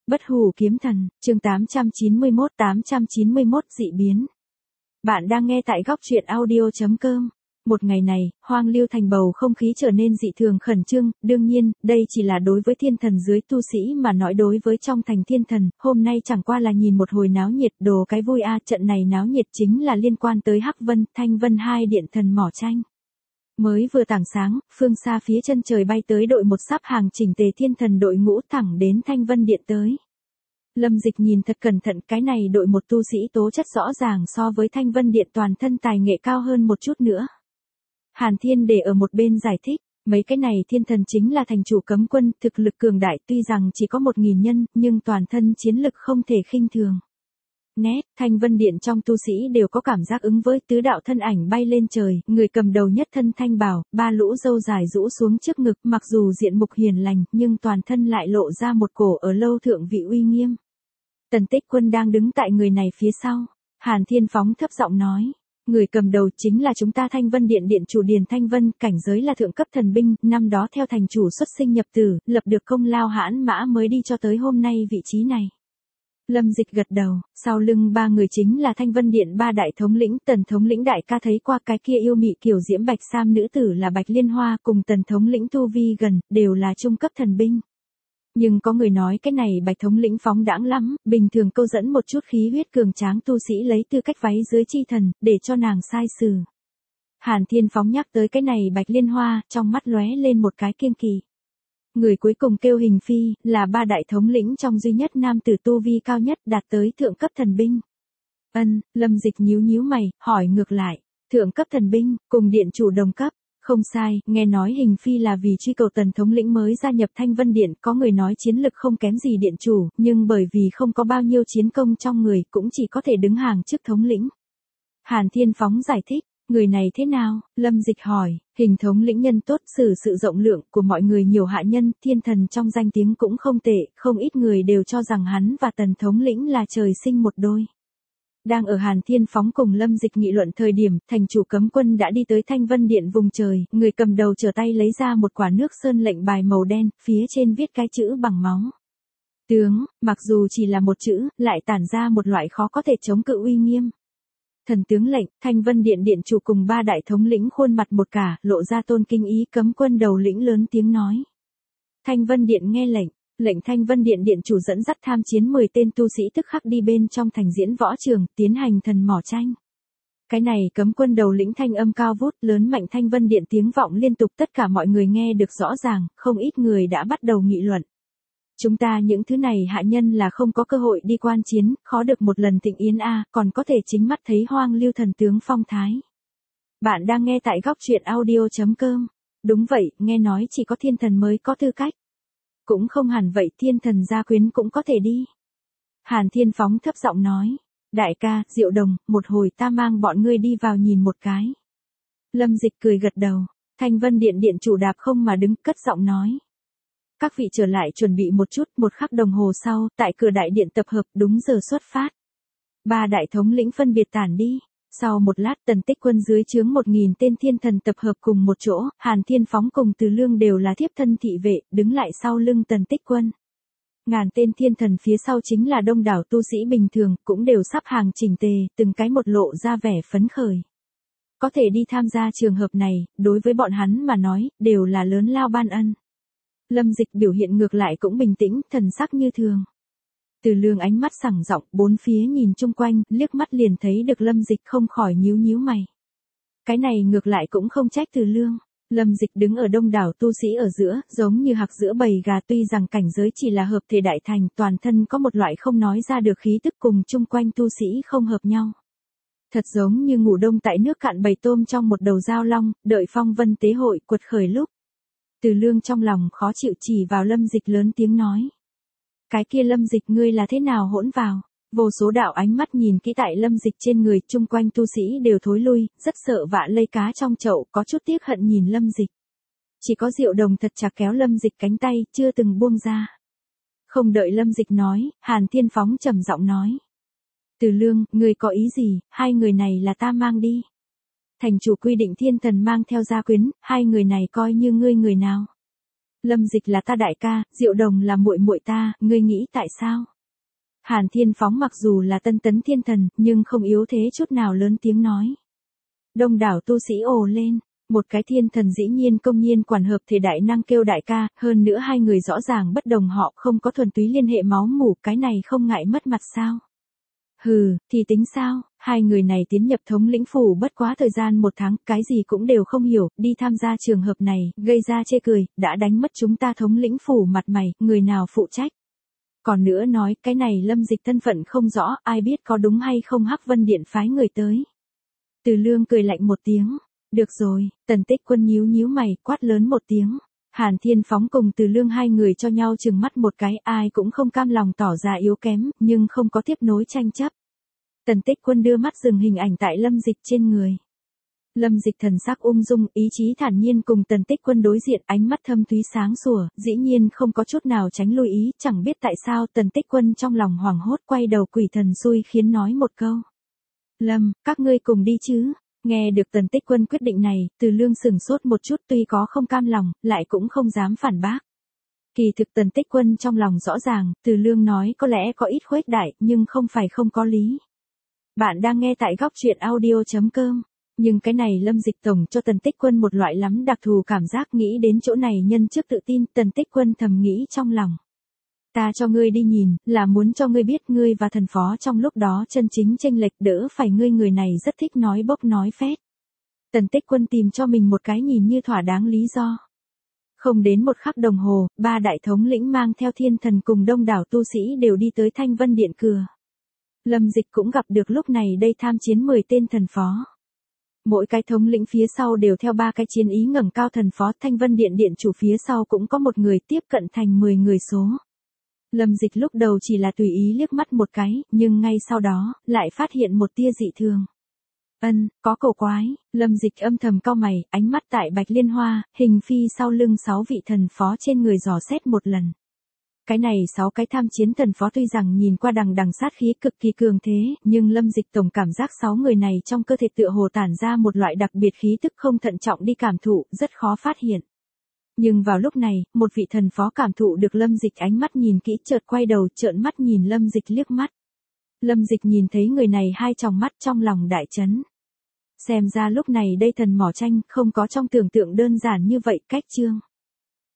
Bất hủ kiếm thần, chương 891 dị biến. Bạn đang nghe tại góc truyện audio.com. Một ngày này, Hoang Lưu Thành bầu không khí trở nên dị thường khẩn trương, đương nhiên, đây chỉ là đối với thiên thần dưới tu sĩ mà nói, đối với trong thành thiên thần, hôm nay chẳng qua là nhìn một hồi náo nhiệt, đồ cái vui a. Trận này náo nhiệt chính là liên quan tới Hắc Vân, Thanh Vân hai điện thần mỏ tranh. Mới vừa tảng sáng, phương xa phía chân trời bay tới đội một sắp hàng chỉnh tề thiên thần đội ngũ thẳng đến Thanh Vân điện tới. Lâm Dịch nhìn thật cẩn thận, cái này đội một tu sĩ tố chất rõ ràng so với Thanh Vân điện toàn thân tài nghệ cao hơn một chút nữa. Hàn Thiên để ở một bên giải thích, mấy cái này thiên thần chính là thành chủ cấm quân, thực lực cường đại, tuy rằng chỉ có 1000 nhân, nhưng toàn thân chiến lực không thể khinh thường. Nét, Thanh Vân điện trong tu sĩ đều có cảm giác ứng với tứ đạo thân ảnh bay lên trời, người cầm đầu nhất thân thanh bào, ba lũ râu dài rũ xuống trước ngực, mặc dù diện mục hiền lành, nhưng toàn thân lại lộ ra một cổ ở lâu thượng vị uy nghiêm. Tần Tích Quân đang đứng tại người này phía sau. Hàn Thiên phóng thấp giọng nói, người cầm đầu chính là chúng ta Thanh Vân điện điện chủ Điền Thanh Vân, cảnh giới là thượng cấp thần binh, năm đó theo thành chủ xuất sinh nhập tử, lập được công lao hãn mã mới đi cho tới hôm nay vị trí này. Lâm Dịch gật đầu, sau lưng ba người chính là Thanh Vân điện ba đại thống lĩnh. Tần thống lĩnh đại ca thấy qua cái kia yêu mị kiểu diễm bạch sam nữ tử là Bạch Liên Hoa, cùng tần thống lĩnh tu vi gần, đều là trung cấp thần binh. Nhưng có người nói cái này Bạch thống lĩnh phóng đãng lắm, bình thường câu dẫn một chút khí huyết cường tráng tu sĩ lấy tư cách váy dưới chi thần, để cho nàng sai xử. Hàn Thiên phóng nhắc tới cái này Bạch Liên Hoa, trong mắt lóe lên một cái kiêng kỵ. Người cuối cùng kêu Hình Phi, là ba đại thống lĩnh trong duy nhất nam tử tu vi cao nhất, đạt tới thượng cấp thần binh. Lâm Dịch nhíu mày, hỏi ngược lại, thượng cấp thần binh, cùng điện chủ đồng cấp. Không sai, nghe nói Hình Phi là vì truy cầu tần thống lĩnh mới gia nhập Thanh Vân điện, có người nói chiến lực không kém gì điện chủ, nhưng bởi vì không có bao nhiêu chiến công trong người, cũng chỉ có thể đứng hàng trước thống lĩnh. Hàn Thiên phóng giải thích, người này thế nào? Lâm Dịch hỏi, Hình thống lĩnh nhân tốt, xử sự rộng lượng, của mọi người nhiều hạ nhân, thiên thần trong danh tiếng cũng không tệ, không ít người đều cho rằng hắn và tần thống lĩnh là trời sinh một đôi. Đang ở Hàn Thiên phóng cùng Lâm Dịch nghị luận thời điểm, thành chủ cấm quân đã đi tới Thanh Vân điện vùng trời, người cầm đầu trở tay lấy ra một quả nước sơn lệnh bài màu đen, phía trên viết cái chữ bằng máu. Tướng, mặc dù chỉ là một chữ, lại tản ra một loại khó có thể chống cự uy nghiêm. Thần tướng lệnh, Thanh Vân điện điện chủ cùng ba đại thống lĩnh khuôn mặt một cả, lộ ra tôn kinh ý. Cấm quân đầu lĩnh lớn tiếng nói. Thanh Vân điện nghe lệnh. Lệnh Thanh Vân điện điện chủ dẫn dắt tham chiến 10 tên tu sĩ tức khắc đi bên trong thành diễn võ trường, tiến hành thần mỏ tranh. Cái này cấm quân đầu lĩnh thanh âm cao vút, lớn mạnh. Thanh Vân điện tiếng vọng liên tục, tất cả mọi người nghe được rõ ràng, không ít người đã bắt đầu nghị luận. Chúng ta những thứ này hạ nhân là không có cơ hội đi quan chiến, khó được một lần thịnh yến a, còn có thể chính mắt thấy Hoang Lưu thần tướng phong thái. Bạn đang nghe tại góc truyện audio.com. Đúng vậy, nghe nói chỉ có thiên thần mới có tư cách. Cũng không hẳn vậy, thiên thần gia quyến cũng có thể đi. Hàn Thiên phóng thấp giọng nói, đại ca, Diệu Đồng, một hồi ta mang bọn ngươi đi vào nhìn một cái. Lâm Dịch cười gật đầu. Thanh Vân điện điện chủ đạp không mà đứng, cất giọng nói. Các vị trở lại chuẩn bị một chút, một khắc đồng hồ sau, tại cửa đại điện tập hợp, đúng giờ xuất phát. Ba đại thống lĩnh phân biệt tản đi. Sau một lát, Tần Tích Quân dưới trướng 1000 tên thiên thần tập hợp cùng một chỗ, Hàn Thiên phóng cùng Từ Lương đều là thiếp thân thị vệ, đứng lại sau lưng Tần Tích Quân. Ngàn tên thiên thần phía sau chính là đông đảo tu sĩ bình thường, cũng đều sắp hàng chỉnh tề, từng cái một lộ ra vẻ phấn khởi. Có thể đi tham gia trường hợp này, đối với bọn hắn mà nói, đều là lớn lao ban ân. Lâm Dịch biểu hiện ngược lại cũng bình tĩnh, thần sắc như thường. Từ Lương ánh mắt sảng rộng, bốn phía nhìn chung quanh, liếc mắt liền thấy được Lâm Dịch, không khỏi nhíu mày. Cái này ngược lại cũng không trách Từ Lương. Lâm Dịch đứng ở đông đảo tu sĩ ở giữa, giống như hạc giữa bầy gà, tuy rằng cảnh giới chỉ là hợp thể đại thành, toàn thân có một loại không nói ra được khí tức cùng chung quanh tu sĩ không hợp nhau. Thật giống như ngủ đông tại nước cạn bầy tôm trong một đầu dao long, đợi phong vân tế hội quật khởi lúc. Từ Lương trong lòng khó chịu chỉ vào Lâm Dịch lớn tiếng nói. Cái kia Lâm Dịch, ngươi là thế nào hỗn vào? Vô số đạo ánh mắt nhìn kỹ tại Lâm Dịch trên người, chung quanh tu sĩ đều thối lui, rất sợ vạ lây cá trong chậu, có chút tiếc hận nhìn Lâm Dịch. Chỉ có Diệu Đồng thật chặt kéo Lâm Dịch cánh tay, chưa từng buông ra. Không đợi Lâm Dịch nói, Hàn Thiên phóng trầm giọng nói. Từ Lương, ngươi có ý gì, hai người này là ta mang đi. Thành chủ quy định thiên thần mang theo gia quyến, hai người này coi như ngươi người nào. Lâm Dịch là ta đại ca, Diệu Đồng là muội muội ta, ngươi nghĩ tại sao? Hàn Thiên Phóng mặc dù là tân tấn thiên thần, nhưng không yếu thế chút nào, lớn tiếng nói. Đông đảo tu sĩ ồ lên, một cái thiên thần dĩ nhiên công nhiên quản hợp thể đại năng kêu đại ca, hơn nữa hai người rõ ràng bất đồng, họ không có thuần túy liên hệ máu mủ, cái này không ngại mất mặt sao? Hừ, thì tính sao, hai người này tiến nhập thống lĩnh phủ bất quá thời gian 1 tháng, cái gì cũng đều không hiểu, đi tham gia trường hợp này, gây ra chê cười, đã đánh mất chúng ta thống lĩnh phủ mặt mày, người nào phụ trách? Còn nữa nói, cái này Lâm Dịch thân phận không rõ, ai biết có đúng hay không Hắc Vân Điện phái người tới. Từ Lương cười lạnh một tiếng, được rồi, Tần Tích Quân nhíu nhíu mày, quát lớn một tiếng. Hàn Thiên Phóng cùng Từ Lương hai người cho nhau chừng mắt một cái, ai cũng không cam lòng tỏ ra yếu kém, nhưng không có tiếp nối tranh chấp. Tần Tích Quân đưa mắt dừng hình ảnh tại Lâm Dịch trên người. Lâm Dịch thần sắc ung dung, ý chí thản nhiên cùng Tần Tích Quân đối diện, ánh mắt thâm thúy sáng sủa, dĩ nhiên không có chút nào tránh lui ý, chẳng biết tại sao Tần Tích Quân trong lòng hoảng hốt quay đầu quỷ thần xui khiến nói một câu. Lâm, các ngươi cùng đi chứ? Nghe được Tần Tích Quân quyết định này, Từ Lương sửng sốt một chút, tuy có không cam lòng, lại cũng không dám phản bác. Kỳ thực Tần Tích Quân trong lòng rõ ràng, Từ Lương nói có lẽ có ít khuếch đại, nhưng không phải không có lý. Bạn đang nghe tại góc truyện audio.com. Nhưng cái này Lâm Dịch tổng cho Tần Tích Quân một loại lắm đặc thù cảm giác, nghĩ đến chỗ này nhân trước tự tin, Tần Tích Quân thầm nghĩ trong lòng. Ta cho ngươi đi nhìn, là muốn cho ngươi biết ngươi và thần phó trong lúc đó chân chính chênh lệch, đỡ phải ngươi người này rất thích nói bốc nói phét. Tần Tích Quân tìm cho mình một cái nhìn như thỏa đáng lý do. Không đến 1 khắc đồng hồ, 3 đại thống lĩnh mang theo thiên thần cùng đông đảo tu sĩ đều đi tới Thanh Vân Điện cửa. Lâm Dịch cũng gặp được lúc này đây tham chiến 10 tên thần phó. Mỗi cái thống lĩnh phía sau đều theo 3 cái chiến ý ngẩng cao thần phó, Thanh Vân Điện điện chủ phía sau cũng có một người, tiếp cận thành 10 người số. Lâm Dịch lúc đầu chỉ là tùy ý liếc mắt một cái, nhưng ngay sau đó, lại phát hiện một tia dị thường. Có cổ quái, Lâm Dịch âm thầm cau mày, ánh mắt tại Bạch Liên Hoa, hình phi sau lưng 6 vị thần phó trên người dò xét một lần. Cái này 6 cái tham chiến thần phó tuy rằng nhìn qua đằng đằng sát khí cực kỳ cường thế, nhưng Lâm Dịch tổng cảm giác 6 người này trong cơ thể tựa hồ tản ra một loại đặc biệt khí tức không thận trọng đi cảm thụ, rất khó phát hiện. Nhưng vào lúc này, một vị thần phó cảm thụ được Lâm Dịch ánh mắt nhìn kỹ, chợt quay đầu trợn mắt nhìn Lâm Dịch liếc mắt. Lâm Dịch nhìn thấy người này hai tròng mắt trong lòng đại chấn. Xem ra lúc này đây thần mỏ tranh không có trong tưởng tượng đơn giản như vậy, cách chương.